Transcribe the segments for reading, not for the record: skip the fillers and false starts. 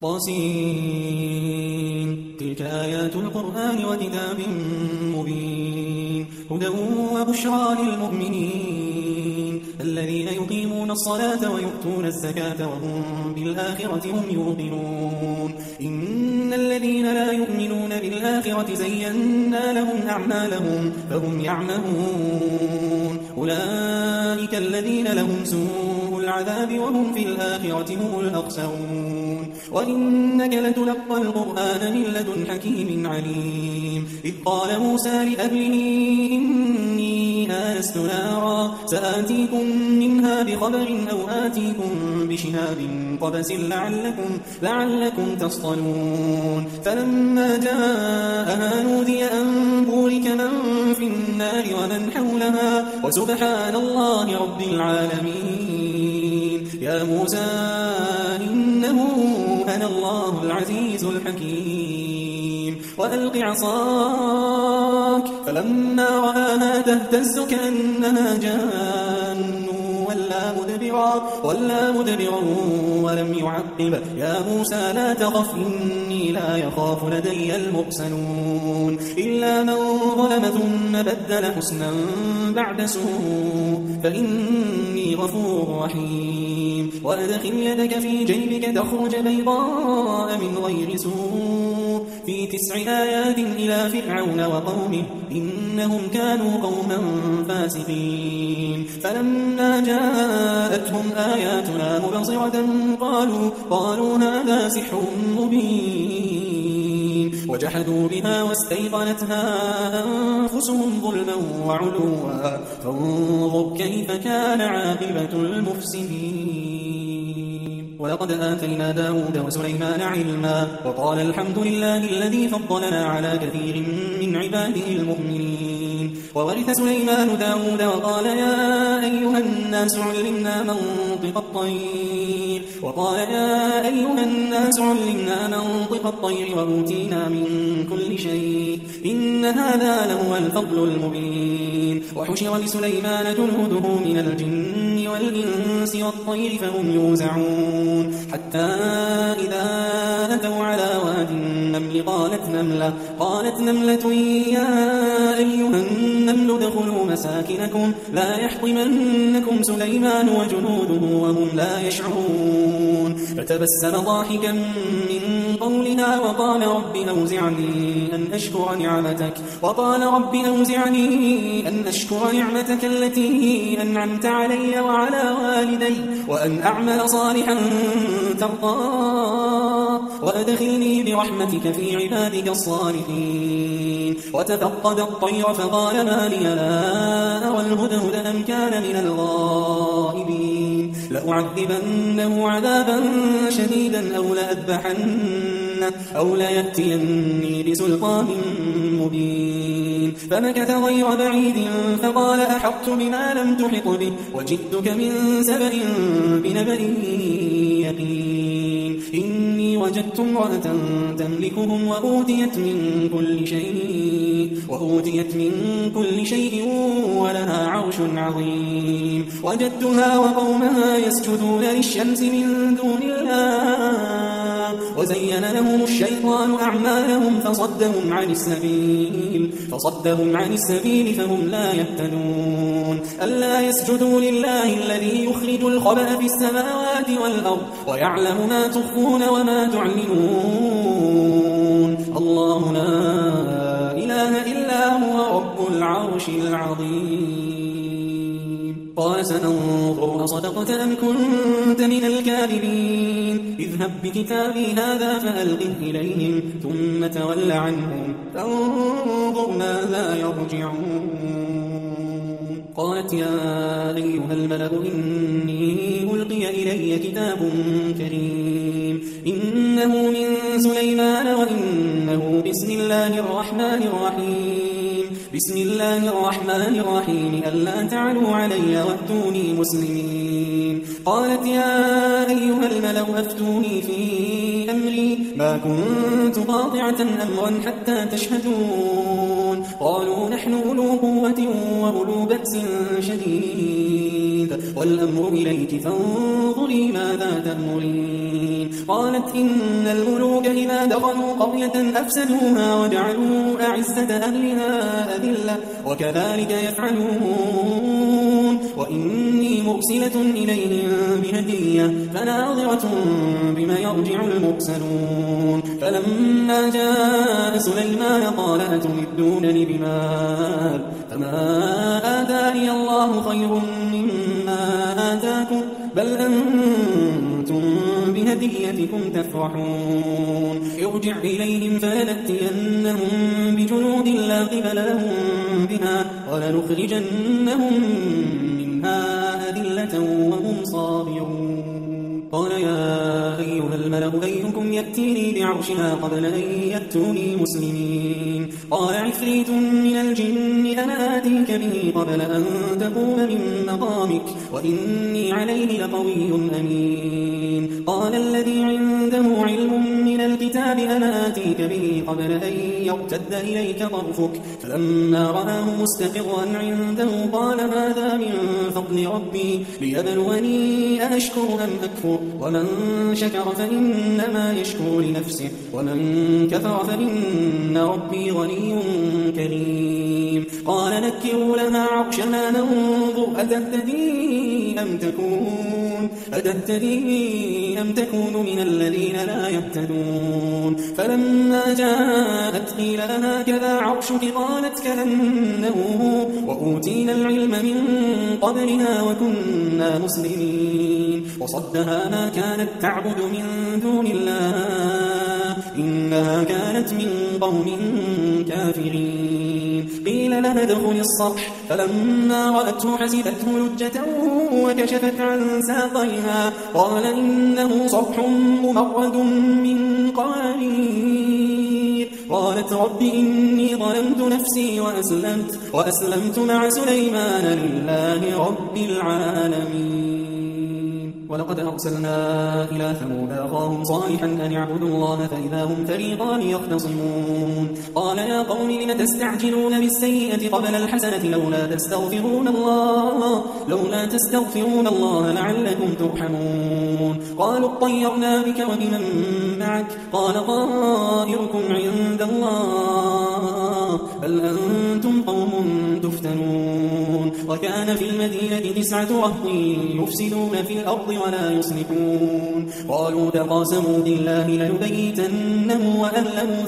طاسين. تلك آيات القرآن وكتاب مبين، هدى وبشرى للمؤمنين الذين يقيمون الصلاة ويؤتون الزكاة وهم بالآخرة هم يوقنون. إن الذين لا يؤمنون بالآخرة زينا لهم أعمالهم فهم يعمهون. أولئك الذين لهم سوء العذاب وهم في الآخرة هم الأخسرون. وإنك لتلقى القرآن من لدن حكيم عليم. إذ قال موسى لأهله إني آنست نارا سآتيكم منها بخبر أو آتيكم بشهاب قبس لعلكم تصطلون. فلما جاءها نودي أن بورك من في النار ومن حولها وسبحان الله رب العالمين. يا موسى إنه أنا الله العزيز الحكيم. وألق عصاك فلما رآها تهتز كأنها جان ولا مدبرا ولم يعقب. يا موسى لا تخف إني لا يخاف لدي المرسلون. إلا من ظلم ثم بدل حسنا بعد سوء فإني غفور رحيم. وأدخل يدك في جيبك تخرج بيضاء من غير سوء في 9 آيات إلى فرعون وقومه إنهم كانوا قوما فاسقين. فلما جاءتهم آياتنا مبصرة قالوا هذا سحر مبين. وجحدوا بها واستيقنتها أنفسهم ظلما وعلوا فانظر كيف كان عاقبة المفسدين. ولقد آتينا داود وسليمان علما وقال الحمد لله الذي فضلنا على كثير من عباده المؤمنين. وورث سليمان داود وقال يا أيها الناس علمنا منطق الطير وأوتينا من كل شيء إن هذا لهو الفضل المبين. وحشر لسليمان جنوده من الجن والإنس والطير فهم يوزعون. حتى إذا أتوا على واد النمل قالت نملة يا أيها النمل ادخلوا مساكنكم لا يحطمنكم سليمان وجنوده وهم لا يشعرون. فتبسم ضاحكا من قولها وقال رب أوزعني أن أشكر نعمتك التي أنعمت علي وعلى والدي وأن أعمل صالحا ترضاه وأدخلني برحمتك في عبادك الصالحين. وتفقد الطير فقال ما لي لا أرى الهدهد أم كان من الغائبين. لأعذبنه عذابا شديدا أو لأذبحنه أو ليأتيني بسلطان مبين. فمكث غير بعيد فقال أحطت بما لم تحط به وجئتك من سبأ بنبأ يقين. إني وجدت امرأة تملكهم وأوتيت من كل شيء ولها عرش عظيم. وجدتها وقومها يسجدون للشمس من دون الله وزين لهم الشيطان أعمالهم فصدهم عن السبيل فهم لا يهتدون. ألا يسجدوا لله الذي يخرج الخبأ في السماوات والأرض ويعلم ما تخفون وما تعلنون. الله لا إله إلا هو رب العرش العظيم. قال سننظر أصدقت أم كنت من الكاذبين. اذهب بكتابي هذا فألقه إليهم ثم تول عنهم فانظر ماذا يرجعون. قالت يا أيها الملأ إني ألقي إلي كتاب كريم إنه من سليمان وإنه بسم الله الرحمن الرحيم ألا تعلوا علي وأتوني مسلمين. قالت يا أيها الملأ أفتوني في أمري ما كنت قاطعة أمرا حتى تشهدون قالوا نحن أولو قوة وأولو بأس شديد والأمر إليك فانظري ماذا تأمرين قالت إن الملوك إذا دخلوا قرية أفسدوها وجعلوا أعزة أهلها أذلة وكذلك يفعلون وإني مرسلة إليهم بهدية فناظرة بما يرجع المرسلون فلما جاء سليمان قال أتمدونني بمال فما آتاني الله خير مما آتاكم بل أنتم بهديتكم تفرحون ارجع إليهم فلنأتينهم بجنود لا قبل لهم بها ولنخرجنهم منها أذلة وهم صاغرون قال يا أيها الملأ أيكم يأتيني بعرشها قبل أن يأتوني مسلمين قال عفريت من الجن أنا آتيك به قبل أن تقوم من مقامك وإني عليه لقوي أمين قال الذي عنده علم من الكتاب أنا آتيك به قبل أن يرتد إليك طرفك فلما رآه مستقرا عنده قال هذا من فضل ربي ليبلوني أشكر أم أكفر ومن شكر فإنما يشكر لنفسه ومن كفر فإن ربي غني كريم قال نكروا لها عرشها ننظر أتهتدي أم تكون من الذين لا يهتدون فلما جاءت قيل لها كذا عرشك قالت كأنه وأوتينا العلم من قبلها وكنا مسلمين وصدها ما كانت تعبد من دون الله إنها كانت من قوم كافرين قيل لها ادخل الصرح فلما رأته حسبته لجة وكشفت عن ساقيها قال إنه صرح ممرد من قوارير قالت رب إني ظلمت نفسي وأسلمت مع سليمان لله رب العالمين ولقد أرسلنا إلى ثمود أخاهم صالحا أن اعبدوا الله فإذا هم فريقان يختصمون قال يا قوم لم تستعجلون بالسيئة قبل الحسنة لولا تستغفرون الله لعلكم ترحمون قالوا اطيرنا بك وبمن معك قال طائركم عند الله بل أنتم قوم تفتنون وكان في المدينة 9 رهط يفسدون في الأرض ولا يصلحون قالوا تقاسموا بالله لنبيتنه وأهله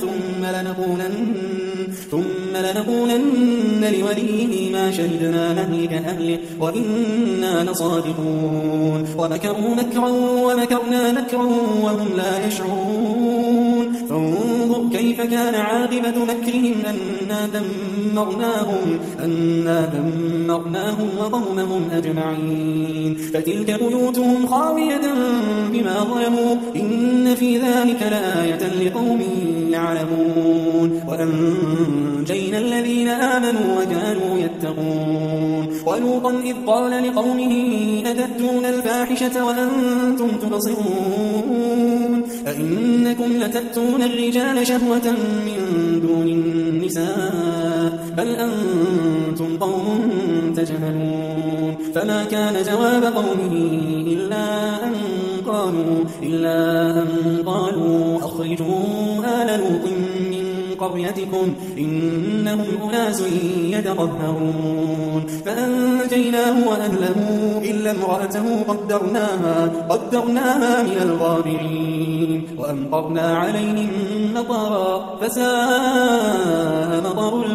ثم لنقولن لوليه ما شهدنا مهلك أهله وإنا لصادقون ومكروا مكرا ومكرنا مكرا وهم لا يشعرون فانظر كيف كان عاقبة مكرهم أنا دمرناهم وقومهم أجمعين فتلك بيوتهم خاوية بما ظلموا إن في ذلك لآية لقوم يعلمون وأنجينا الذين آمنوا وكانوا يتقون ولوطا إذ قال لقومه أتأتون الفاحشة وأنتم تبصرون أئنكم لتأتون الرجال شهوة من دون النساء بل أنتم قوم تجهلون فما كان جواب قومه إلا أن قالوا أخرجوا آل لوط من قريتكم إنهم أناس يتطهرون فأنجيناه وأهله إلا امرأته قدرناها من الغابرين وأمطرنا عليهم مطرا فساء مطر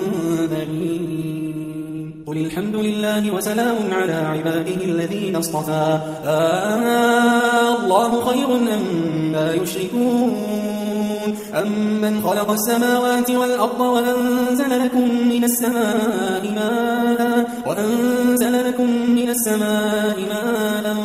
المنذرين قل الحمد لله وسلام على عباده الذين اصطفى الله خير أما يشركون أمن خلق السماوات والأرض وأنزل لكم من السماء ماء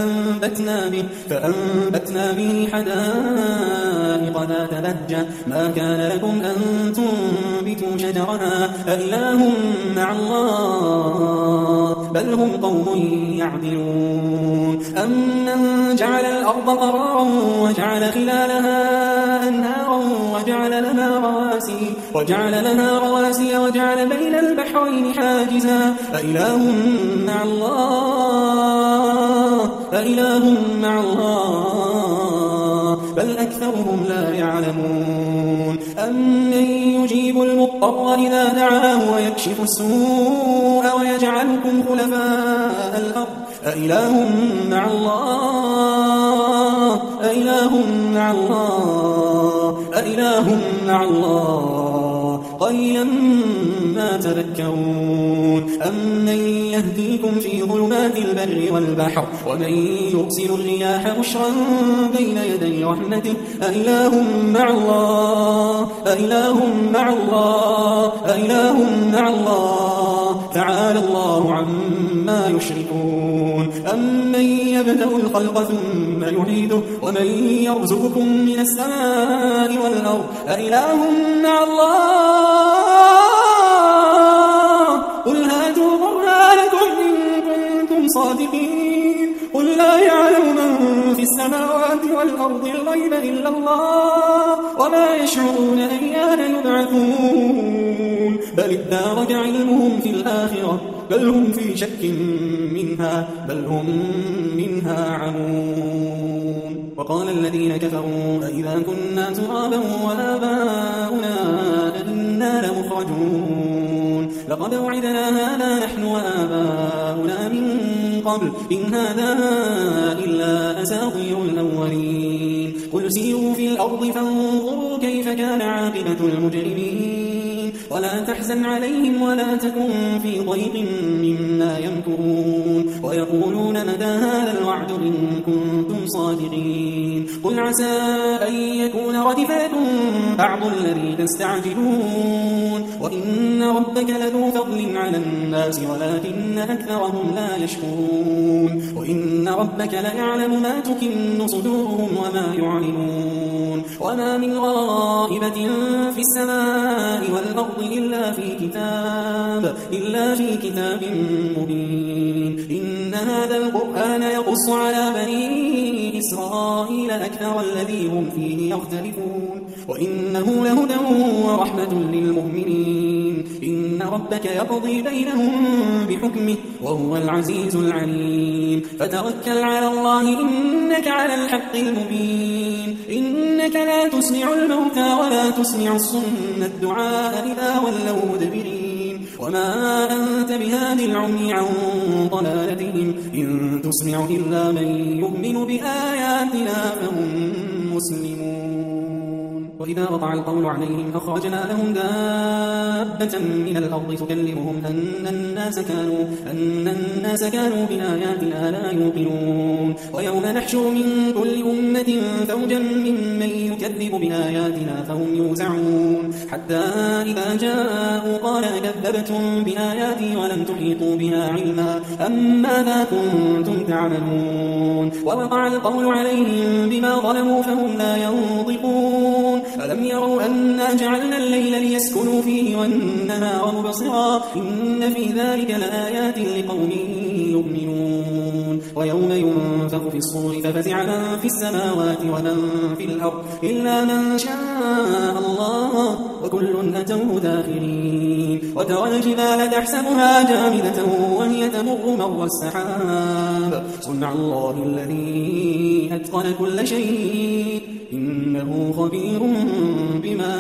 فأنبتنا به حدائق ذات بهجة ما كان لكم أن تنبتوا شجرها أإله مع الله بل هم قوم يعدلون أمن جعل الأرض قرارا وجعل خلالها أنهارا وجعل لها رواسي وجعل بين البحرين حاجزا أإله مع الله بل أكثرهم لا يعلمون أمن يجيب المضطر إذا دعاه ويكشف السوء ويجعلكم خلفاء الأرض أإله مع الله قليلا ما تذكرون أمن يهديكم في ظلمات البر والبحر ومن يرسل الرياح بشرا بين يدي رحمته أإله مع الله تعالى الله عما يشركون أمن يبدأ الخلق ثم يعيده ومن يرزقكم من السماء والأرض أإله مع الله قل هاتوا برهانكم إن كنتم صادقين قل لا يعلم من في السماوات والأرض الغيب إلا الله وما يشعرون أيان يبعثون بل ادارك علمهم في الآخرة بل هم في شك منها بل هم منها عمون وقال الذين كفروا أئذا كنا ترابا وآباؤنا أئنا لمخرجون لقد وعدنا هذا نحن وآباؤنا من قبل إن هذا إلا أساطير الأولين قل سيروا في الأرض فانظروا كيف كان عاقبة المجرمين ولا تحزن عليهم ولا تكن في ضيق مما يمكرون ويقولون متى هذا الوعد إن كنتم صادقين قل عسى أن يكون ردف لكم بعض الذي تستعجلون وإن ربك لذو فضل على الناس ولكن أكثرهم لا يشكرون وإن ربك ليعلم ما تكن صدورهم وما يعلنون وما من غائبة في السماء والأرض إلا في كتاب مبين إن هذا القرآن يقص على بني إسرائيل أكثر الذي هم فيه يختلفون وإنه لهدى ورحمة للمؤمنين إن ربك يقضي بينهم بحكمه وهو العزيز العليم فتوكل على الله إنك على الحق المبين إنك لا تسمع الموتى ولا تسمع الصم الدعاء إذا ولوا مدبرين وما أنت بهادي العمي عن ضلالتهم إن تسمع إلا من يؤمن بآياتنا فهم مسلمون وإذا وقع القول عليهم أخرجنا لهم دابة من الأرض تكلمهم أن الناس كانوا بآياتنا لا يوقنون ويوم نحشر من كل أمة فوجا ممن يكذب بآياتنا فهم يوزعون حتى إذا جاءوا قال كذبتم بآياتي ولم تحيطوا بها علما أم ماذا كنتم تعملون ووقع القول عليهم بما ظلموا فهم لا ينطقون ألم يروا أنا جعلنا الليل ليسكنوا فيه والنهار مبصرا إن في ذلك لآيات لقوم يؤمنون ويوم ينفخ في الصور ففزع من في السماوات ومن في الأرض إلا من شاء الله وكل أتوه داخرين وترى الجبال تحسبها جامدة وهي تمر مر السحاب صنع الله الذي أتقن كل شيء إنه خبير بما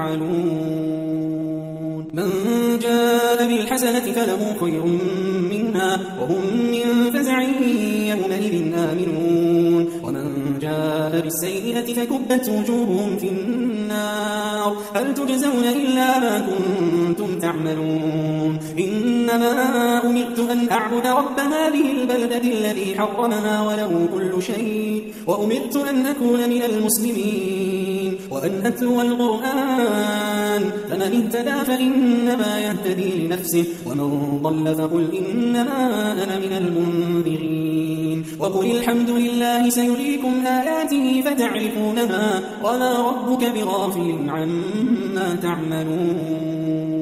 تفعلون من جاء بالحسنة فله خير منها وهم من فزع يومئذ آمنون ومن جاء بالسيئة فكبت وجوههم في النار هل تجزون إلا ما كنتم تعملون إنما أمرت أن أعبد رب هذه البلدة الذي حرمها وله كل شيء وأمرت أن أكون من المسلمين وأن أتلو القرآن فمن اهتدى فإنما يهتدي لنفسه ومن ضل فقل إنما أنا من المنذرين وقل الحمد لله سيريكم آياته فتعرفونها وما ربك بغافل عما تعملون